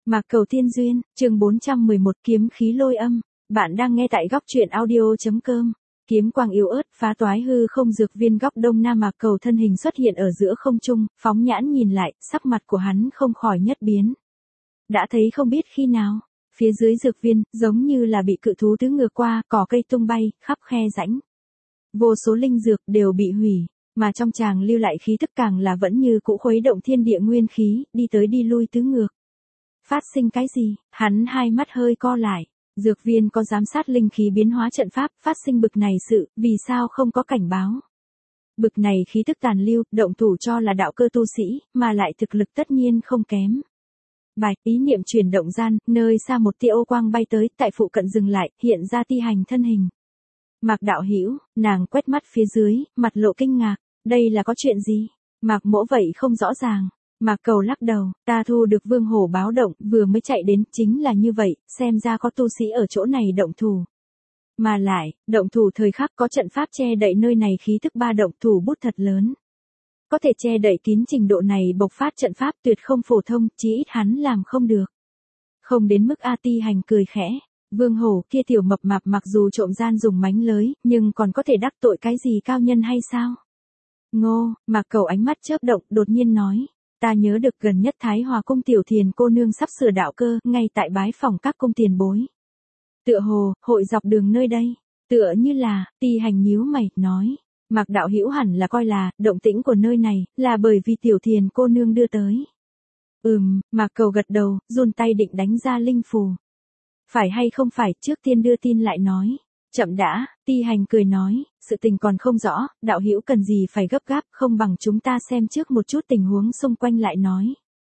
Mạc Cầu Tiên Duyên, chương 411 kiếm khí lôi âm. Bạn đang nghe tại góc truyện audio.com. Kiếm quang yếu ớt phá toái hư không dược viên góc đông nam Mạc Cầu thân hình xuất hiện ở giữa không trung, phóng nhãn nhìn lại, sắc mặt của hắn không khỏi nhất biến. Đã thấy không biết khi nào, phía dưới dược viên, giống như là bị cự thú tứ ngược qua, cỏ cây tung bay, khắp khe rãnh. Vô số linh dược đều bị hủy, mà trong chàng lưu lại khí tức càng là vẫn như cũ khuấy động thiên địa nguyên khí, đi tới đi lui tứ ngược. Phát sinh cái gì? Hắn hai mắt hơi co lại. Dược viên có giám sát linh khí biến hóa trận pháp, phát sinh bực này sự, vì sao không có cảnh báo? Bực này khí tức tàn lưu, động thủ cho là đạo cơ tu sĩ, mà lại thực lực tất nhiên không kém. Bạch, ý niệm chuyển động gian, nơi xa một tia ô quang bay tới, tại phụ cận dừng lại, hiện ra Ti Hành thân hình. Mạc đạo hữu, nàng quét mắt phía dưới, mặt lộ kinh ngạc, đây là có chuyện gì? Mạc Mỗ vậy không rõ ràng. Mạc Cầu lắc đầu, ta thu được Vương Hổ báo động, vừa mới chạy đến, chính là như vậy, xem ra có tu sĩ ở chỗ này động thủ. Mà lại, động thủ thời khắc có trận pháp che đậy nơi này khí thức ba động thủ bút thật lớn. Có thể che đậy kín trình độ này bộc phát trận pháp tuyệt không phổ thông, chí ít hắn làm không được. Không đến mức A Ti Hành cười khẽ, Vương Hổ kia tiểu mập mạp mặc dù trộm gian dùng mánh lới, nhưng còn có thể đắc tội cái gì cao nhân hay sao? Ngô, Mạc Cầu ánh mắt chớp động, đột nhiên nói. Ta nhớ được gần nhất Thái Hòa cung tiểu thiền cô nương sắp sửa đạo cơ, ngay tại bái phòng các cung tiền bối. Tựa hồ, hội dọc đường nơi đây, tựa như là, Ti Hành nhíu mày, nói. Mạc đạo hữu hẳn là coi là, động tĩnh của nơi này, là bởi vì tiểu thiền cô nương đưa tới. Mạc Cầu gật đầu, run tay định đánh ra linh phù. Phải hay không phải, trước tiên đưa tin lại nói. Chậm đã, Ti Hành cười nói, sự tình còn không rõ, đạo hữu cần gì phải gấp gáp, không bằng chúng ta xem trước một chút tình huống xung quanh lại nói.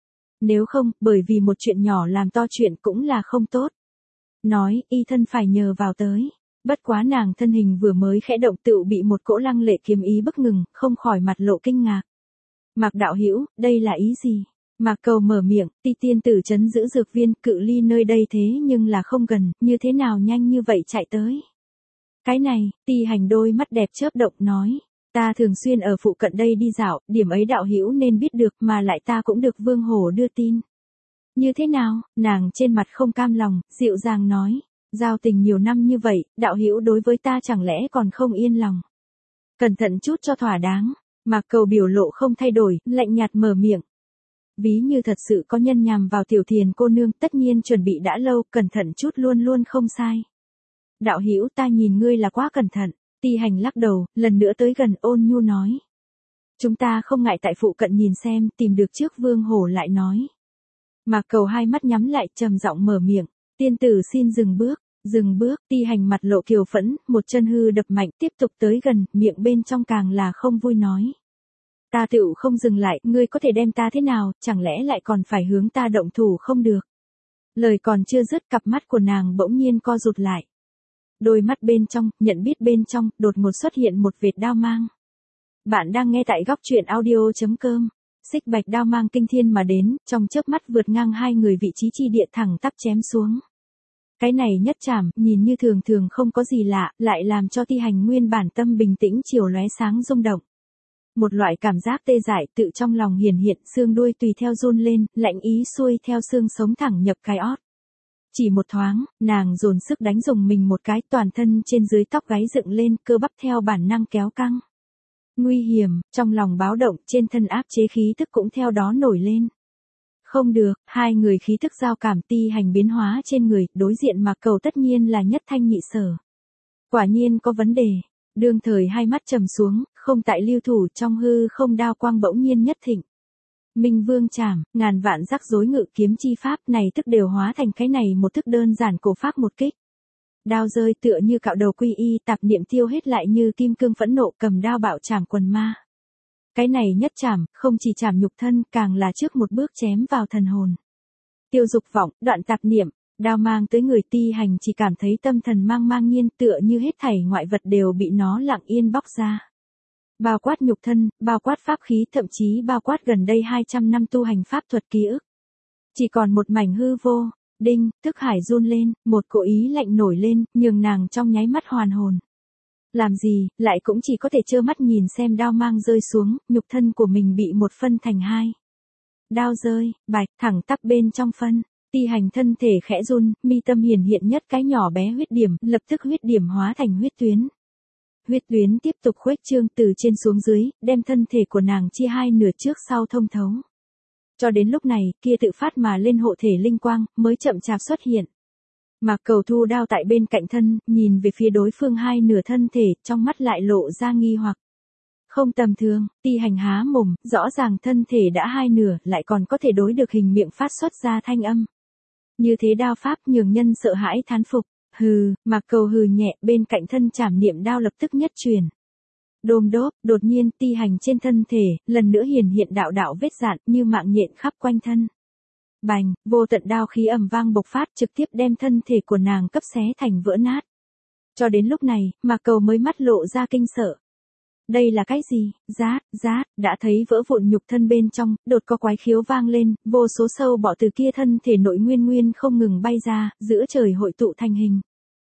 Nếu không, bởi vì một chuyện nhỏ làm to chuyện cũng là không tốt. Nói, y thân phải nhờ vào tới. Bất quá nàng thân hình vừa mới khẽ động tựu bị một cỗ lăng lệ kiếm ý bức ngừng, không khỏi mặt lộ kinh ngạc. Mạc đạo hữu, đây là ý gì? Mạc Cầu mở miệng, Ti tiên tử trấn giữ dược viên, cự ly nơi đây thế nhưng là không gần, như thế nào nhanh như vậy chạy tới? Cái này, Ti Hành đôi mắt đẹp chớp động nói, ta thường xuyên ở phụ cận đây đi dạo, điểm ấy đạo hữu nên biết được, mà lại ta cũng được Vương Hổ đưa tin. Như thế nào? Nàng trên mặt không cam lòng, dịu dàng nói, giao tình nhiều năm như vậy, đạo hữu đối với ta chẳng lẽ còn không yên lòng. Cẩn thận chút cho thỏa đáng. Mạc Cầu biểu lộ không thay đổi, lạnh nhạt mở miệng. Ví như thật sự có nhân nhằm vào tiểu thiền cô nương, tất nhiên chuẩn bị đã lâu, cẩn thận chút luôn luôn không sai. Đạo hữu, ta nhìn ngươi là quá cẩn thận. Ti Hành lắc đầu, lần nữa tới gần ôn nhu nói. Chúng ta không ngại tại phụ cận nhìn xem, tìm được trước Vương Hổ lại nói. Mạc Cầu hai mắt nhắm lại, trầm giọng mở miệng. Tiên tử xin dừng bước. Dừng bước, Ti Hành mặt lộ kiều phẫn, một chân hư đập mạnh, tiếp tục tới gần, miệng bên trong càng là không vui nói. Ta tựu không dừng lại, ngươi có thể đem ta thế nào, chẳng lẽ lại còn phải hướng ta động thủ không được. Lời còn chưa dứt, cặp mắt của nàng bỗng nhiên co rụt lại. Đôi mắt bên trong, nhận biết bên trong, đột ngột xuất hiện một vệt đao mang. Bạn đang nghe tại góc truyện audio.com. Xích bạch đao mang kinh thiên mà đến, trong chớp mắt vượt ngang hai người vị trí chi địa thẳng tắp chém xuống. Cái này nhất chảm, nhìn như thường thường không có gì lạ, lại làm cho Ti Hành nguyên bản tâm bình tĩnh chiều lóe sáng rung động. Một loại cảm giác tê dại tự trong lòng hiển hiện, xương đuôi tùy theo run lên, lạnh ý xuôi theo xương sống thẳng nhập cái ót. Chỉ một thoáng, nàng dồn sức đánh dùng mình một cái, toàn thân trên dưới tóc gáy dựng lên, cơ bắp theo bản năng kéo căng. Nguy hiểm, trong lòng báo động, trên thân áp chế khí tức cũng theo đó nổi lên. Không được, hai người khí tức giao cảm Ti Hành biến hóa trên người, đối diện Mạc Cầu tất nhiên là nhất thanh nhị sở. Quả nhiên có vấn đề. Đương thời hai mắt trầm xuống, không tại lưu thủ, trong hư không đao quang bỗng nhiên nhất thịnh. Minh Vương chảm, ngàn vạn rắc rối ngự kiếm chi pháp này tức đều hóa thành cái này một thức đơn giản cổ pháp một kích. Đao rơi tựa như cạo đầu quy y, tạp niệm tiêu hết lại như kim cương phẫn nộ, cầm đao bạo chảm quần ma. Cái này nhất chảm, không chỉ chảm nhục thân, càng là trước một bước chém vào thần hồn. Tiêu dục vọng, đoạn tạp niệm, đao mang tới người Ti Hành chỉ cảm thấy tâm thần mang mang nhiên, tựa như hết thảy ngoại vật đều bị nó lặng yên bóc ra. Bao quát nhục thân, bao quát pháp khí, thậm chí bao quát gần đây 200 năm tu hành pháp thuật ký ức. Chỉ còn một mảnh hư vô. Đinh, thức hải run lên, một cỗ ý lạnh nổi lên, nhường nàng trong nháy mắt hoàn hồn. Làm gì, lại cũng chỉ có thể trơ mắt nhìn xem đao mang rơi xuống, nhục thân của mình bị một phân thành hai. Đao rơi, bạch, thẳng tắp bên trong phân. Ti Hành thân thể khẽ run, mi tâm hiển hiện nhất cái nhỏ bé huyết điểm, lập tức huyết điểm hóa thành huyết tuyến. Huyết tuyến tiếp tục khuếch trương từ trên xuống dưới, đem thân thể của nàng chia hai nửa trước sau thông thấu. Cho đến lúc này, kia tự phát mà lên hộ thể linh quang, mới chậm chạp xuất hiện. Mạc Cầu thu đao tại bên cạnh thân, nhìn về phía đối phương hai nửa thân thể, trong mắt lại lộ ra nghi hoặc. Không tầm thường, Ti Hành há mồm, rõ ràng thân thể đã hai nửa, lại còn có thể đối được hình miệng phát xuất ra thanh âm. Như thế đao pháp nhường nhân sợ hãi thán phục. Hừ, Mạc Cầu hừ nhẹ, bên cạnh thân trảm niệm đao lập tức nhất truyền. Đôm đốp, đột nhiên Ti Hành trên thân thể, lần nữa hiển hiện đạo đạo vết dạn như mạng nhện khắp quanh thân. Bành, vô tận đao khí ầm vang bộc phát trực tiếp đem thân thể của nàng cấp xé thành vỡ nát. Cho đến lúc này, Mạc Cầu mới mắt lộ ra kinh sợ. Đây là cái gì? Rát, đã thấy vỡ vụn nhục thân bên trong, đột có quái khiếu vang lên, vô số sâu bọ từ kia thân thể nội nguyên không ngừng bay ra, giữa trời hội tụ thành hình.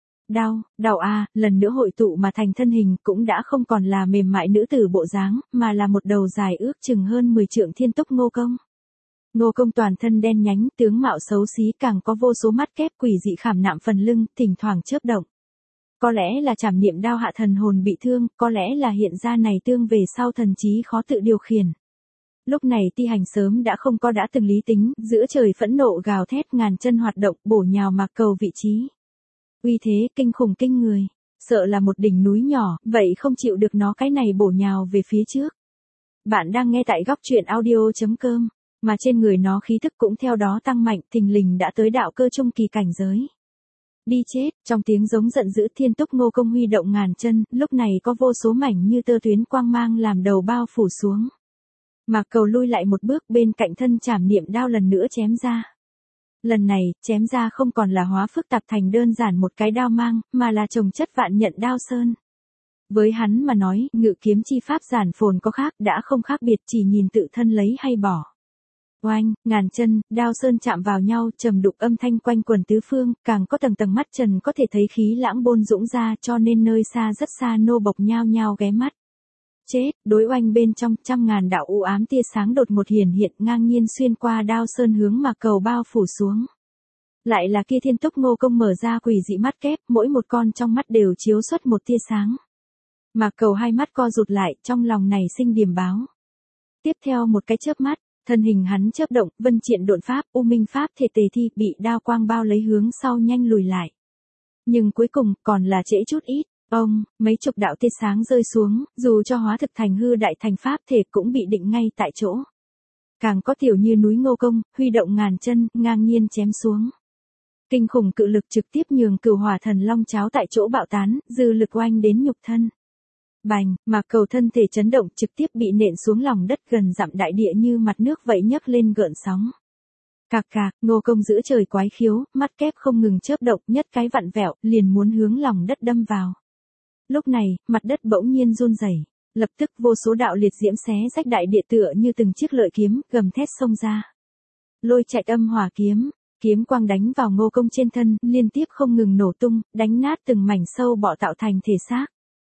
Đau a, lần nữa hội tụ mà thành thân hình cũng đã không còn là mềm mại nữ tử bộ dáng, mà là một đầu dài ước chừng hơn 10 trượng thiên túc Ngô Công. Ngô Công toàn thân đen nhánh, tướng mạo xấu xí, càng có vô số mắt kép quỷ dị khảm nạm phần lưng, thỉnh thoảng chớp động. Có lẽ là trảm niệm đao hạ thần hồn bị thương, có lẽ là hiện ra này tương về sau thần trí khó tự điều khiển. Lúc này Ti Hành sớm đã không có đã từng lý tính, giữa trời phẫn nộ gào thét ngàn chân hoạt động, bổ nhào Mạc Cầu vị trí. Uy thế kinh khủng kinh người, sợ là một đỉnh núi nhỏ, vậy không chịu được nó cái này bổ nhào về phía trước. Bạn đang nghe tại góc truyện audio.com, mà trên người nó khí thức cũng theo đó tăng mạnh, thình lình đã tới đạo cơ trung kỳ cảnh giới. Đi chết, trong tiếng giống giận dữ thiên túc Ngô Công huy động ngàn chân, lúc này có vô số mảnh như tơ tuyến quang mang làm đầu bao phủ xuống. Mạc Cầu lui lại một bước, bên cạnh thân trảm niệm đao lần nữa chém ra. Lần này, chém ra không còn là hóa phức tạp thành đơn giản một cái đao mang, mà là chồng chất vạn nhận đao sơn. Với hắn mà nói, ngự kiếm chi pháp giản phồn có khác, đã không khác biệt, chỉ nhìn tự thân lấy hay bỏ. Oanh, ngàn chân, đao sơn chạm vào nhau, trầm đục âm thanh quanh quần tứ phương, càng có tầng tầng mắt trần có thể thấy khí lãng bôn dũng ra, cho nên nơi xa rất xa nô bộc nhao nhao ghé mắt. Chết, đối oanh bên trong trăm ngàn đạo u ám tia sáng đột một hiển hiện ngang nhiên xuyên qua đao sơn hướng Mạc Cầu bao phủ xuống. Lại là kia thiên túc Ngô Công mở ra quỷ dị mắt kép, mỗi một con trong mắt đều chiếu xuất một tia sáng. Mạc Cầu hai mắt co rụt lại, trong lòng này sinh điềm báo. Tiếp theo một cái chớp mắt, thân hình hắn chớp động, vân triện độn pháp, u minh pháp thể tề thi, bị đao quang bao lấy hướng sau nhanh lùi lại. Nhưng cuối cùng, còn là trễ chút ít. Mấy chục đạo tia sáng rơi xuống, dù cho hóa thực thành hư đại thành pháp thể cũng bị định ngay tại chỗ. Càng có tiểu như núi Ngô Công, huy động ngàn chân, ngang nhiên chém xuống. Kinh khủng cự lực trực tiếp nhường Cửu Hỏa Thần Long cháo tại chỗ bạo tán, dư lực oanh đến nhục thân. Bành, Mạc Cầu thân thể chấn động trực tiếp bị nện xuống lòng đất gần dặm đại địa như mặt nước vậy nhấc lên gợn sóng. Cạc cạc, Ngô Công giữ trời quái khiếu, mắt kép không ngừng chớp động, nhất cái vặn vẹo, liền muốn hướng lòng đất đâm vào. Lúc này, mặt đất bỗng nhiên run rẩy, lập tức vô số đạo liệt diễm xé rách đại địa tựa như từng chiếc lợi kiếm, gầm thét xông ra. Lôi chạy âm hỏa kiếm, kiếm quang đánh vào Ngô Công trên thân, liên tiếp không ngừng nổ tung, đánh nát từng mảnh sâu bọ tạo thành thể xác.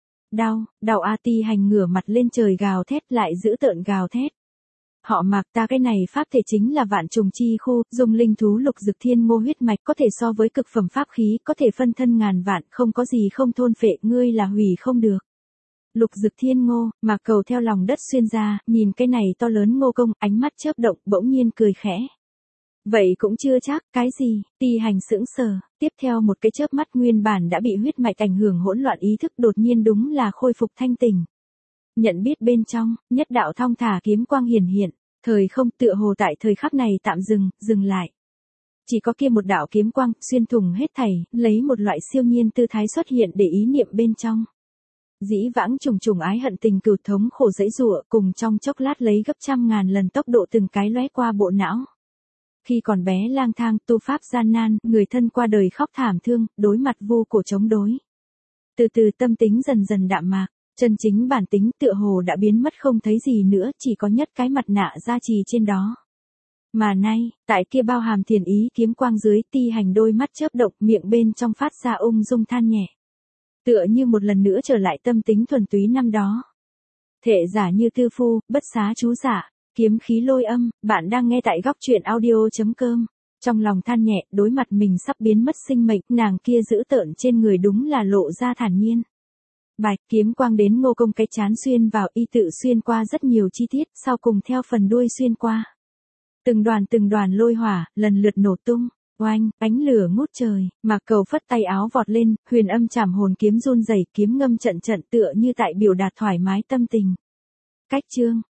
Đau a, Ti Hành ngửa mặt lên trời gào thét lại giữ tợn gào thét. Họ Mạc, ta cái này pháp thể chính là vạn trùng chi khu, dùng linh thú lục dực thiên ngô huyết mạch, có thể so với cực phẩm pháp khí, có thể phân thân ngàn vạn, không có gì không thôn phệ, ngươi là hủy không được. Lục dực thiên ngô, Mạc Cầu theo lòng đất xuyên ra, nhìn cái này to lớn Ngô Công, ánh mắt chớp động, bỗng nhiên cười khẽ. Vậy cũng chưa chắc, cái gì? Ti Hành sững sờ, tiếp theo một cái chớp mắt nguyên bản đã bị huyết mạch ảnh hưởng hỗn loạn ý thức đột nhiên đúng là khôi phục thanh tỉnh. Nhận biết bên trong, nhất đạo thong thả kiếm quang hiển hiện, thời không tựa hồ tại thời khắc này tạm dừng lại. Chỉ có kia một đạo kiếm quang, xuyên thủng hết thảy, lấy một loại siêu nhiên tư thái xuất hiện để ý niệm bên trong. Dĩ vãng trùng ái hận tình cừu thống khổ dãy rụa, cùng trong chốc lát lấy gấp trăm ngàn lần tốc độ từng cái lóe qua bộ não. Khi còn bé lang thang, tu pháp gian nan, người thân qua đời khóc thảm thương, đối mặt vô cổ chống đối. Từ từ tâm tính dần dần đạm mạc, chân chính bản tính tựa hồ đã biến mất không thấy gì nữa, chỉ có nhất cái mặt nạ gia trì trên đó. Mà nay, tại kia bao hàm thiền ý kiếm quang dưới, Ti Hành đôi mắt chớp động, miệng bên trong phát ra ung dung than nhẹ. Tựa như một lần nữa trở lại tâm tính thuần túy năm đó. Thể giả như tư phu, bất xá chú giả, kiếm khí lôi âm, bạn đang nghe tại góc truyện audio.com. Trong lòng than nhẹ, đối mặt mình sắp biến mất sinh mệnh, nàng kia dữ tợn trên người đúng là lộ ra thản nhiên. Bạch, kiếm quang đến Ngô Công cái chán xuyên vào, y tự xuyên qua rất nhiều chi tiết, sau cùng theo phần đuôi xuyên qua. Từng đoàn lôi hỏa, lần lượt nổ tung. Oanh, ánh lửa ngút trời, Mạc Cầu phất tay áo vọt lên, huyền âm trảm hồn kiếm run rẩy, kiếm ngâm trận tựa như tại biểu đạt thoải mái tâm tình. Cách chương